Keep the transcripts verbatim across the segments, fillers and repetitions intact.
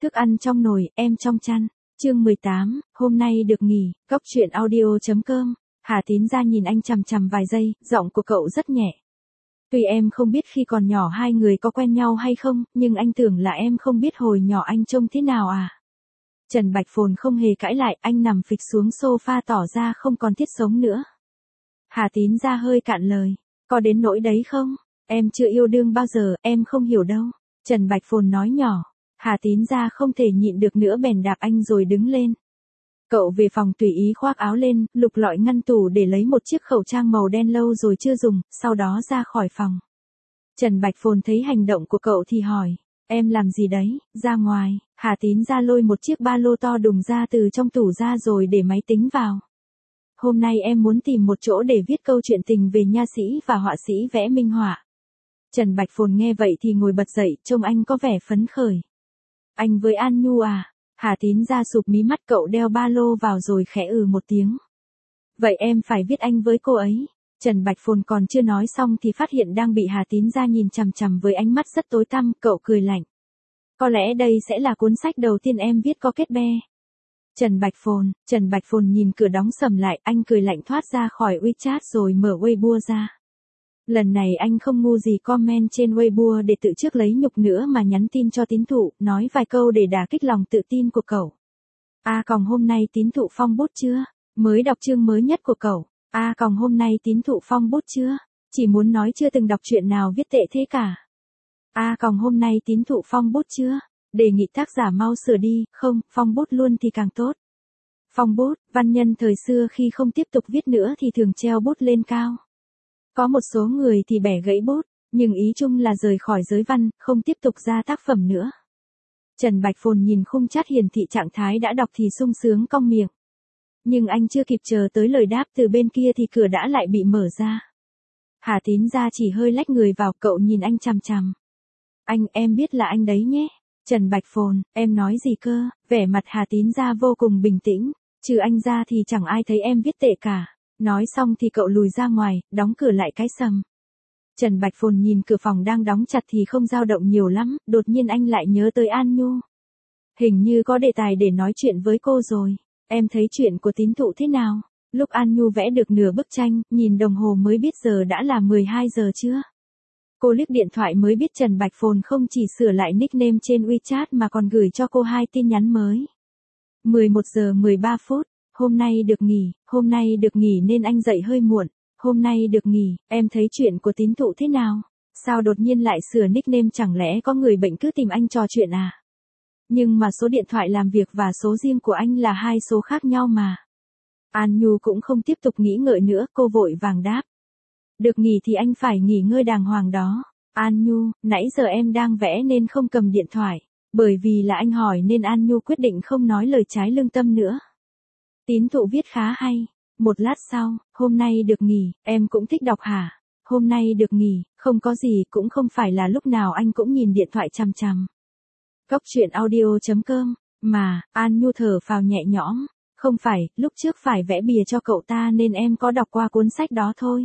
Thức ăn trong nồi, em trong chăn. Chương mười tám, hôm nay được nghỉ, Cóc truyện audio chấm com. Hà Tín ra nhìn anh chằm chằm vài giây, giọng của cậu rất nhẹ. Tuy em không biết khi còn nhỏ hai người có quen nhau hay không, nhưng anh tưởng là em không biết hồi nhỏ anh trông thế nào à. Trần Bạch Phồn không hề cãi lại, anh nằm phịch xuống sofa tỏ ra không còn thiết sống nữa. Hà Tín ra hơi cạn lời. Có đến nỗi đấy không? Em chưa yêu đương bao giờ, em không hiểu đâu. Trần Bạch Phồn nói nhỏ. Hà Tín ra không thể nhịn được nữa bèn đạp anh rồi đứng lên. Cậu về phòng tùy ý khoác áo lên, lục lọi ngăn tủ để lấy một chiếc khẩu trang màu đen lâu rồi chưa dùng, sau đó ra khỏi phòng. Trần Bạch Phồn thấy hành động của cậu thì hỏi, em làm gì đấy, ra ngoài. Hà Tín ra lôi một chiếc ba lô to đùng ra từ trong tủ ra rồi để máy tính vào. Hôm nay em muốn tìm một chỗ để viết câu chuyện tình về nha sĩ và họa sĩ vẽ minh họa. Trần Bạch Phồn nghe vậy thì ngồi bật dậy, trông anh có vẻ phấn khởi. Anh với An Nhu à? Hà Tín ra sụp mí mắt, cậu đeo ba lô vào rồi khẽ ừ một tiếng. Vậy em phải viết anh với cô ấy. Trần Bạch Phồn còn chưa nói xong thì phát hiện đang bị Hà Tín ra nhìn chằm chằm với ánh mắt rất tối tăm, cậu cười lạnh. Có lẽ đây sẽ là cuốn sách đầu tiên em viết có kết be. Trần Bạch Phồn, Trần Bạch Phồn nhìn cửa đóng sầm lại, anh cười lạnh thoát ra khỏi WeChat rồi mở Weibo ra. Lần này anh không ngu gì comment trên Weibo để tự trước lấy nhục nữa mà nhắn tin cho tín thụ, nói vài câu để đả kích lòng tự tin của cậu. A còng hôm nay tín thụ phong bút chưa? Mới đọc chương mới nhất của cậu. A còng hôm nay tín thụ phong bút chưa? Chỉ muốn nói chưa từng đọc chuyện nào viết tệ thế cả. A còng hôm nay tín thụ phong bút chưa? Đề nghị tác giả mau sửa đi, không, phong bút luôn thì càng tốt. Phong bút, văn nhân thời xưa khi không tiếp tục viết nữa thì thường treo bút lên cao. Có một số người thì bẻ gãy bút, nhưng ý chung là rời khỏi giới văn, không tiếp tục ra tác phẩm nữa. Trần Bạch Phồn nhìn khung chat hiển thị trạng thái đã đọc thì sung sướng cong miệng. Nhưng anh chưa kịp chờ tới lời đáp từ bên kia thì cửa đã lại bị mở ra. Hà Tín ra chỉ hơi lách người vào, cậu nhìn anh chằm chằm. Anh, em biết là anh đấy nhé. Trần Bạch Phồn, em nói gì cơ? Vẻ mặt Hà Tín ra vô cùng bình tĩnh. Trừ anh ra thì chẳng ai thấy em viết tệ cả. Nói xong thì cậu lùi ra ngoài, đóng cửa lại cái sầm. Trần Bạch Phồn nhìn cửa phòng đang đóng chặt thì không dao động nhiều lắm, đột nhiên anh lại nhớ tới An Nhu. Hình như có đề tài để nói chuyện với cô rồi. Em thấy chuyện của tín thụ thế nào? Lúc An Nhu vẽ được nửa bức tranh, nhìn đồng hồ mới biết giờ đã là mười hai giờ chưa? Cô liếc điện thoại mới biết Trần Bạch Phồn không chỉ sửa lại nickname trên WeChat mà còn gửi cho cô hai tin nhắn mới. mười một giờ mười ba phút. Hôm nay được nghỉ, hôm nay được nghỉ nên anh dậy hơi muộn. Hôm nay được nghỉ, em thấy chuyện của tín thụ thế nào? Sao đột nhiên lại sửa nickname, chẳng lẽ có người bệnh cứ tìm anh trò chuyện à? Nhưng mà số điện thoại làm việc và số riêng của anh là hai số khác nhau mà. An Nhu cũng không tiếp tục nghĩ ngợi nữa, cô vội vàng đáp. Được nghỉ thì anh phải nghỉ ngơi đàng hoàng đó. An Nhu, nãy giờ em đang vẽ nên không cầm điện thoại. Bởi vì là anh hỏi nên An Nhu quyết định không nói lời trái lương tâm nữa. Tín thụ viết khá hay. Một lát sau, hôm nay được nghỉ, em cũng thích đọc hả? Hôm nay được nghỉ, không có gì, cũng không phải là lúc nào anh cũng nhìn điện thoại chằm chằm. Cóc truyện audio chấm com, mà, An Nhu thở phào nhẹ nhõm. Không phải, lúc trước phải vẽ bìa cho cậu ta nên em có đọc qua cuốn sách đó thôi.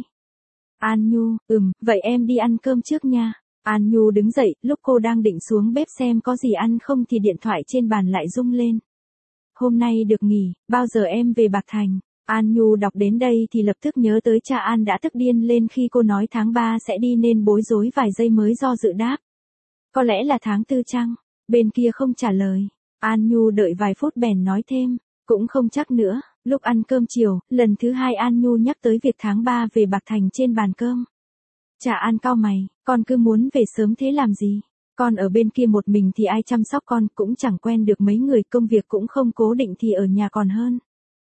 An Nhu, ừm, vậy em đi ăn cơm trước nha. An Nhu đứng dậy, lúc cô đang định xuống bếp xem có gì ăn không thì điện thoại trên bàn lại rung lên. Hôm nay được nghỉ, bao giờ em về Bạc Thành? An Nhu đọc đến đây thì lập tức nhớ tới cha An đã tức điên lên khi cô nói tháng ba sẽ đi nên bối rối vài giây mới do dự đáp. Có lẽ là tháng tư chăng? Bên kia không trả lời. An Nhu đợi vài phút bèn nói thêm, cũng không chắc nữa. Lúc ăn cơm chiều, lần thứ hai An Nhu nhắc tới việc tháng ba về Bạc Thành trên bàn cơm. Cha An cau mày, con cứ muốn về sớm thế làm gì? Con ở bên kia một mình thì ai chăm sóc con, cũng chẳng quen được mấy người, công việc cũng không cố định thì ở nhà còn hơn.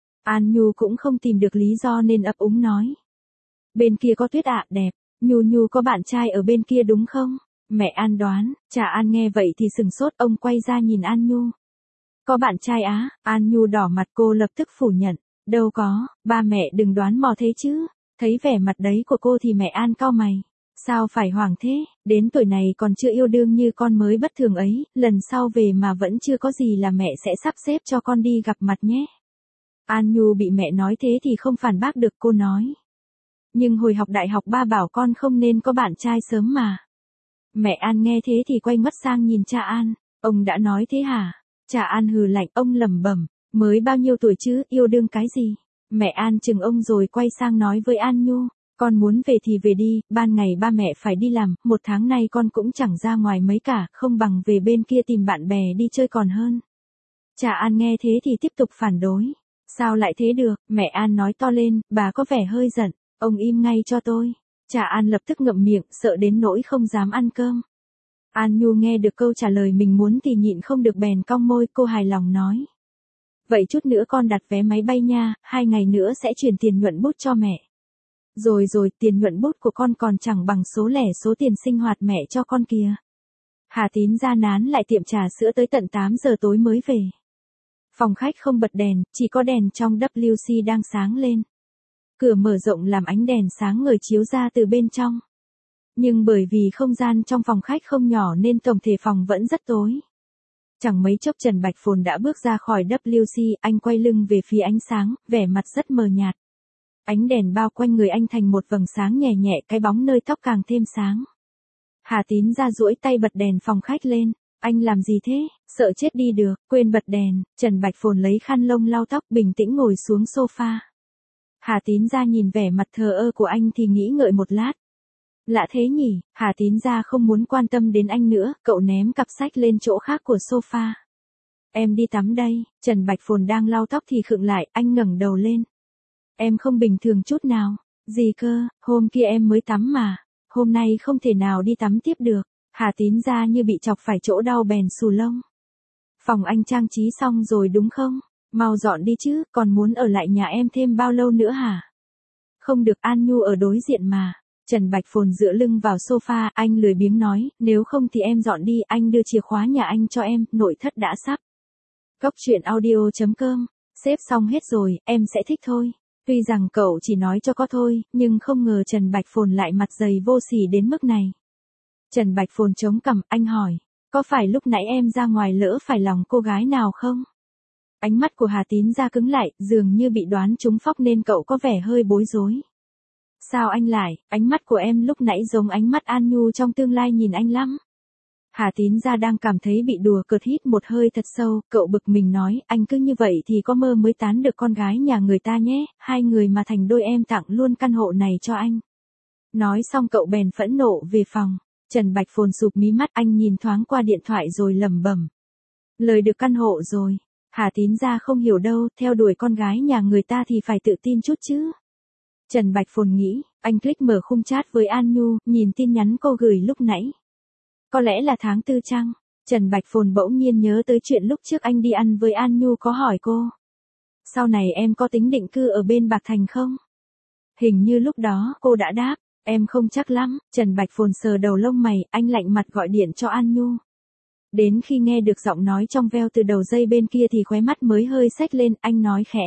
An Nhu cũng không tìm được lý do nên ấp úng nói. Bên kia có tuyết ạ, đẹp. Nhu Nhu có bạn trai ở bên kia đúng không? Mẹ An đoán. Cha An nghe vậy thì sừng sốt, ông quay ra nhìn An Nhu. Có bạn trai á? An Nhu đỏ mặt, cô lập tức phủ nhận. Đâu có, ba mẹ đừng đoán mò thế chứ. Thấy vẻ mặt đấy của cô thì mẹ An cau mày. Sao phải hoảng thế, đến tuổi này còn chưa yêu đương như con mới bất thường ấy, lần sau về mà vẫn chưa có gì là mẹ sẽ sắp xếp cho con đi gặp mặt nhé. An Nhu bị mẹ nói thế thì không phản bác được, cô nói. Nhưng hồi học đại học ba bảo con không nên có bạn trai sớm mà. Mẹ An nghe thế thì quay mắt sang nhìn cha An, ông đã nói thế hả? Trà An hừ lạnh, ông lẩm bẩm, mới bao nhiêu tuổi chứ, yêu đương cái gì. Mẹ An chừng ông rồi quay sang nói với An Nhu, con muốn về thì về đi, ban ngày ba mẹ phải đi làm, một tháng nay con cũng chẳng ra ngoài mấy cả, không bằng về bên kia tìm bạn bè đi chơi còn hơn. Trà An nghe thế thì tiếp tục phản đối. Sao lại thế được, mẹ An nói to lên, bà có vẻ hơi giận, ông im ngay cho tôi. Trà An lập tức ngậm miệng, sợ đến nỗi không dám ăn cơm. An Nhu nghe được câu trả lời mình muốn thì nhịn không được bèn cong môi, cô hài lòng nói. Vậy chút nữa con đặt vé máy bay nha, hai ngày nữa sẽ chuyển tiền nhuận bút cho mẹ. Rồi rồi, tiền nhuận bút của con còn chẳng bằng số lẻ số tiền sinh hoạt mẹ cho con kìa. Hà Tín ra nán lại tiệm trà sữa tới tận tám giờ tối mới về. Phòng khách không bật đèn, chỉ có đèn trong W C đang sáng lên. Cửa mở rộng làm ánh đèn sáng ngời chiếu ra từ bên trong. Nhưng bởi vì không gian trong phòng khách không nhỏ nên tổng thể phòng vẫn rất tối. Chẳng mấy chốc Trần Bạch Phồn đã bước ra khỏi W C, anh quay lưng về phía ánh sáng, vẻ mặt rất mờ nhạt. Ánh đèn bao quanh người anh thành một vầng sáng nhẹ nhẹ, cái bóng nơi tóc càng thêm sáng. Hà Tín ra duỗi tay bật đèn phòng khách lên. Anh làm gì thế, sợ chết đi được, quên bật đèn. Trần Bạch Phồn lấy khăn lông lau tóc, bình tĩnh ngồi xuống sofa. Hà Tín ra nhìn vẻ mặt thờ ơ của anh thì nghĩ ngợi một lát. Lạ thế nhỉ, Hà Tín ra không muốn quan tâm đến anh nữa, cậu ném cặp sách lên chỗ khác của sofa. Em đi tắm đây. Trần Bạch Phồn đang lau tóc thì khựng lại, anh ngẩng đầu lên. Em không bình thường chút nào. Gì cơ, hôm kia em mới tắm mà. Hôm nay không thể nào đi tắm tiếp được. Hà Tín ra như bị chọc phải chỗ đau bèn xù lông. Phòng anh trang trí xong rồi đúng không? Mau dọn đi chứ, còn muốn ở lại nhà em thêm bao lâu nữa hả? Không được, An Nhu ở đối diện mà. Trần Bạch Phồn dựa lưng vào sofa, anh lười biếng nói, nếu không thì em dọn đi, anh đưa chìa khóa nhà anh cho em, nội thất đã sắp. Cốc truyện audio chấm com, xếp xong hết rồi, em sẽ thích thôi. Tuy rằng cậu chỉ nói cho có thôi, nhưng không ngờ Trần Bạch Phồn lại mặt dày vô sỉ đến mức này. Trần Bạch Phồn chống cằm, anh hỏi, có phải lúc nãy em ra ngoài lỡ phải lòng cô gái nào không? Ánh mắt của Hà Tín ra cứng lại, dường như bị đoán trúng phóc nên cậu có vẻ hơi bối rối. Sao anh lại, ánh mắt của em lúc nãy giống ánh mắt An Nhu trong tương lai nhìn anh lắm. Hà Tín ra đang cảm thấy bị đùa cợt, hít một hơi thật sâu, cậu bực mình nói, anh cứ như vậy thì có mơ mới tán được con gái nhà người ta nhé, hai người mà thành đôi em tặng luôn căn hộ này cho anh. Nói xong cậu bèn phẫn nộ về phòng. Trần Bạch Phồn sụp mí mắt, anh nhìn thoáng qua điện thoại rồi lẩm bẩm. Lời được căn hộ rồi. Hà Tín ra không hiểu đâu, theo đuổi con gái nhà người ta thì phải tự tin chút chứ. Trần Bạch Phồn nghĩ, anh click mở khung chat với An Nhu, nhìn tin nhắn cô gửi lúc nãy. Có lẽ là tháng tư chăng? Trần Bạch Phồn bỗng nhiên nhớ tới chuyện lúc trước anh đi ăn với An Nhu có hỏi cô. Sau này em có tính định cư ở bên Bạc Thành không? Hình như lúc đó cô đã đáp. Em không chắc lắm. Trần Bạch Phồn sờ đầu lông mày, anh lạnh mặt gọi điện cho An Nhu. Đến khi nghe được giọng nói trong veo từ đầu dây bên kia thì khóe mắt mới hơi xếch lên, anh nói khẽ.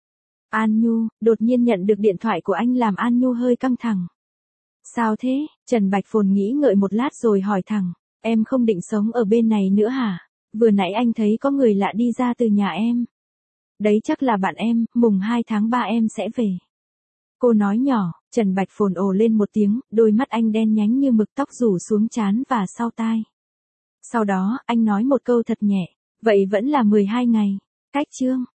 An Nhu, đột nhiên nhận được điện thoại của anh làm An Nhu hơi căng thẳng. Sao thế? Trần Bạch Phồn nghĩ ngợi một lát rồi hỏi thẳng, em không định sống ở bên này nữa hả? Vừa nãy anh thấy có người lạ đi ra từ nhà em. Đấy chắc là bạn em, mùng hai tháng ba em sẽ về. Cô nói nhỏ. Trần Bạch Phồn ồ lên một tiếng, đôi mắt anh đen nhánh như mực, tóc rủ xuống trán và sau tai. Sau đó, anh nói một câu thật nhẹ, vậy vẫn là mười hai ngày. Cách chương.